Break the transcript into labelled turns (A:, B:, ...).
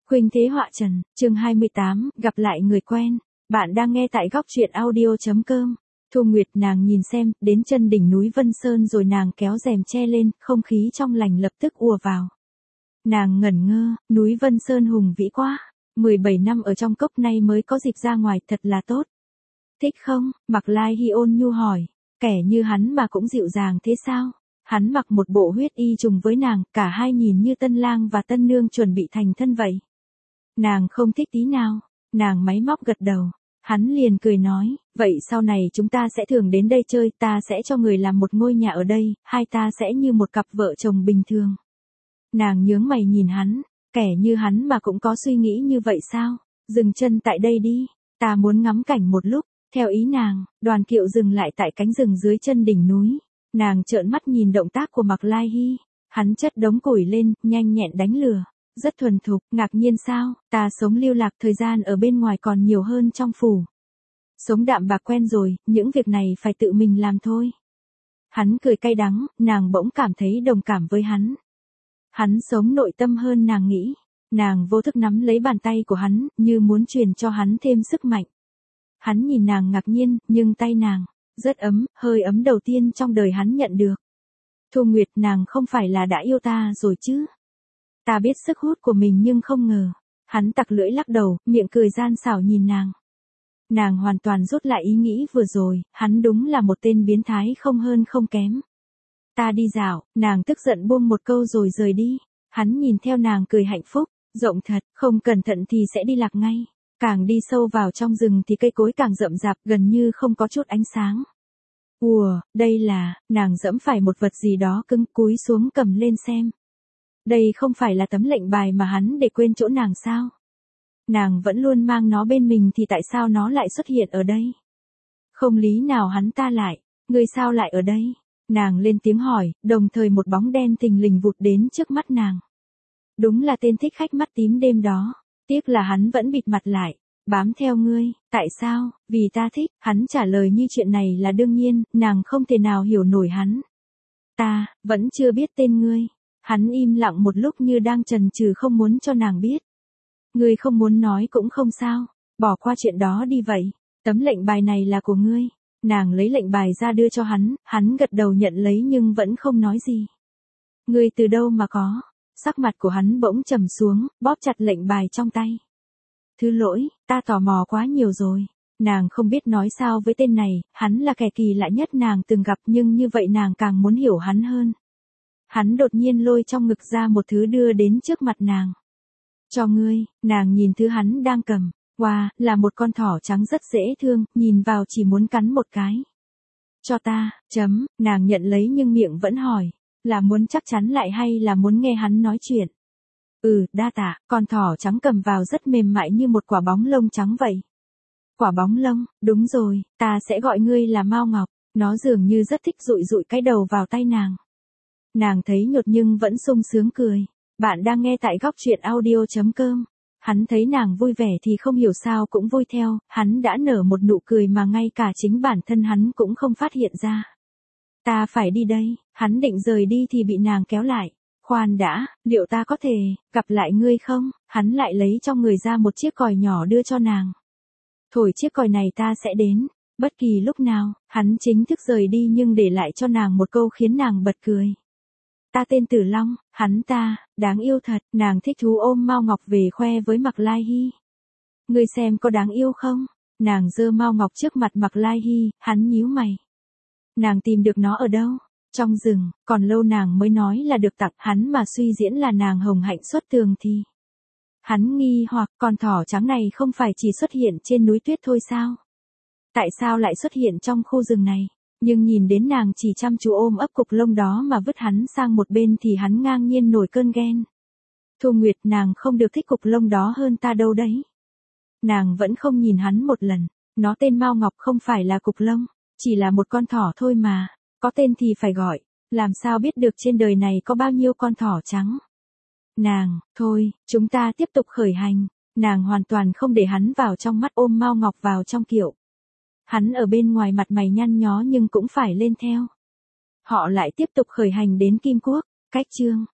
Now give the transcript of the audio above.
A: Khuynh Thế Họa Trần, chương 28, gặp lại người quen. Bạn đang nghe tại góc truyện audio.com. Thu Nguyệt nàng nhìn xem, đến chân đỉnh núi Vân Sơn rồi nàng kéo rèm che lên, không khí trong lành lập tức ùa vào. Nàng ngẩn ngơ, núi Vân Sơn hùng vĩ quá, 17 năm ở trong cốc này mới có dịp ra ngoài, thật là tốt. Thích không? Mạc Lai Hy ôn nhu hỏi, kẻ như hắn mà cũng dịu dàng thế sao? Hắn mặc một bộ huyết y trùng với nàng, cả hai nhìn như tân lang và tân nương chuẩn bị thành thân vậy. Nàng không thích tí nào, nàng máy móc gật đầu. Hắn liền cười nói, vậy sau này chúng ta sẽ thường đến đây chơi, ta sẽ cho người làm một ngôi nhà ở đây, hai ta sẽ như một cặp vợ chồng bình thường. Nàng nhướng mày nhìn hắn, kẻ như hắn mà cũng có suy nghĩ như vậy sao? Dừng chân tại đây đi, ta muốn ngắm cảnh một lúc. Theo ý nàng, Đoàn Kiệu dừng lại tại cánh rừng dưới chân đỉnh núi. Nàng trợn mắt nhìn động tác của Mạc Lai Hy, hắn chất đống củi lên, nhanh nhẹn đánh lửa. Rất thuần thục, ngạc nhiên sao, ta sống lưu lạc thời gian ở bên ngoài còn nhiều hơn trong phủ. Sống đạm bạc quen rồi, những việc này phải tự mình làm thôi. Hắn cười cay đắng, nàng bỗng cảm thấy đồng cảm với hắn. Hắn sống nội tâm hơn nàng nghĩ. Nàng vô thức nắm lấy bàn tay của hắn, như muốn truyền cho hắn thêm sức mạnh. Hắn nhìn nàng ngạc nhiên, nhưng tay nàng, rất ấm, hơi ấm đầu tiên trong đời hắn nhận được. Thu Nguyệt, nàng không phải là đã yêu ta rồi chứ? Ta biết sức hút của mình nhưng không ngờ. Hắn tặc lưỡi lắc đầu, miệng cười gian xảo nhìn nàng. Nàng hoàn toàn rút lại ý nghĩ vừa rồi, hắn đúng là một tên biến thái không hơn không kém. Ta đi dạo, nàng tức giận buông một câu rồi rời đi. Hắn nhìn theo nàng cười hạnh phúc, rộng thật, không cẩn thận thì sẽ đi lạc ngay. Càng đi sâu vào trong rừng thì cây cối càng rậm rạp, gần như không có chút ánh sáng. Ùa, đây là, nàng dẫm phải một vật gì đó cứng, cúi xuống cầm lên xem. Đây không phải là tấm lệnh bài mà hắn để quên chỗ nàng sao? Nàng vẫn luôn mang nó bên mình thì tại sao nó lại xuất hiện ở đây? Không lý nào hắn ta lại, ngươi sao lại ở đây? Nàng lên tiếng hỏi, đồng thời một bóng đen thình lình vụt đến trước mắt nàng. Đúng là tên thích khách mắt tím đêm đó, tiếc là hắn vẫn bịt mặt lại, bám theo ngươi, tại sao? Vì ta thích, hắn trả lời như chuyện này là đương nhiên, nàng không thể nào hiểu nổi hắn. Ta, vẫn chưa biết tên ngươi. Hắn im lặng một lúc như đang chần chừ không muốn cho nàng biết. Ngươi không muốn nói cũng không sao, bỏ qua chuyện đó đi vậy. Tấm lệnh bài này là của ngươi. Nàng lấy lệnh bài ra đưa cho hắn gật đầu nhận lấy nhưng vẫn không nói gì. Ngươi từ đâu mà có? Sắc mặt của hắn bỗng trầm xuống, bóp chặt lệnh bài trong tay. Thứ lỗi, ta tò mò quá nhiều rồi. Nàng không biết nói sao với tên này, hắn là kẻ kỳ lạ nhất nàng từng gặp nhưng như vậy nàng càng muốn hiểu hắn hơn. Hắn đột nhiên lôi trong ngực ra một thứ đưa đến trước mặt nàng. Cho ngươi, nàng nhìn thứ hắn đang cầm. Wow, là một con thỏ trắng rất dễ thương, nhìn vào chỉ muốn cắn một cái. Cho ta, nàng nhận lấy nhưng miệng vẫn hỏi. Là muốn chắc chắn lại hay là muốn nghe hắn nói chuyện? Đa tạ, con thỏ trắng cầm vào rất mềm mại như một quả bóng lông trắng vậy. Quả bóng lông, đúng rồi, ta sẽ gọi ngươi là Mao Ngọc. Nó dường như rất thích dụi dụi cái đầu vào tay nàng. Nàng thấy nhột nhưng vẫn sung sướng cười. Bạn đang nghe tại góc truyện audio.com. Hắn thấy nàng vui vẻ thì không hiểu sao cũng vui theo, hắn đã nở một nụ cười mà ngay cả chính bản thân hắn cũng không phát hiện ra. Ta phải đi đây, hắn định rời đi thì bị nàng kéo lại. Khoan đã, liệu ta có thể gặp lại ngươi không? Hắn lại lấy trong người ra một chiếc còi nhỏ đưa cho nàng. Thổi chiếc còi này ta sẽ đến, bất kỳ lúc nào. Hắn chính thức rời đi nhưng để lại cho nàng một câu khiến nàng bật cười. Ta tên Tử Long, hắn ta, đáng yêu thật, nàng thích thú ôm Mao Ngọc về khoe với Mạc Lai Hy. Ngươi xem có đáng yêu không? Nàng giơ Mao Ngọc trước mặt Mạc Lai Hy, hắn nhíu mày. Nàng tìm được nó ở đâu? Trong rừng, còn lâu nàng mới nói là được tặng, hắn mà suy diễn là nàng hồng hạnh xuất tường thì. Hắn nghi hoặc con thỏ trắng này không phải chỉ xuất hiện trên núi tuyết thôi sao? Tại sao lại xuất hiện trong khu rừng này? Nhưng nhìn đến nàng chỉ chăm chú ôm ấp cục lông đó mà vứt hắn sang một bên thì hắn ngang nhiên nổi cơn ghen. Thu Nguyệt, nàng không được thích cục lông đó hơn ta đâu đấy. Nàng vẫn không nhìn hắn một lần. Nó tên Mao Ngọc không phải là cục lông, chỉ là một con thỏ thôi mà. Có tên thì phải gọi, làm sao biết được trên đời này có bao nhiêu con thỏ trắng. Nàng, thôi, chúng ta tiếp tục khởi hành. Nàng hoàn toàn không để hắn vào trong mắt, ôm Mao Ngọc vào trong kiệu. Hắn ở bên ngoài mặt mày nhăn nhó nhưng cũng phải lên theo. Họ lại tiếp tục khởi hành đến Kim Quốc, cách chương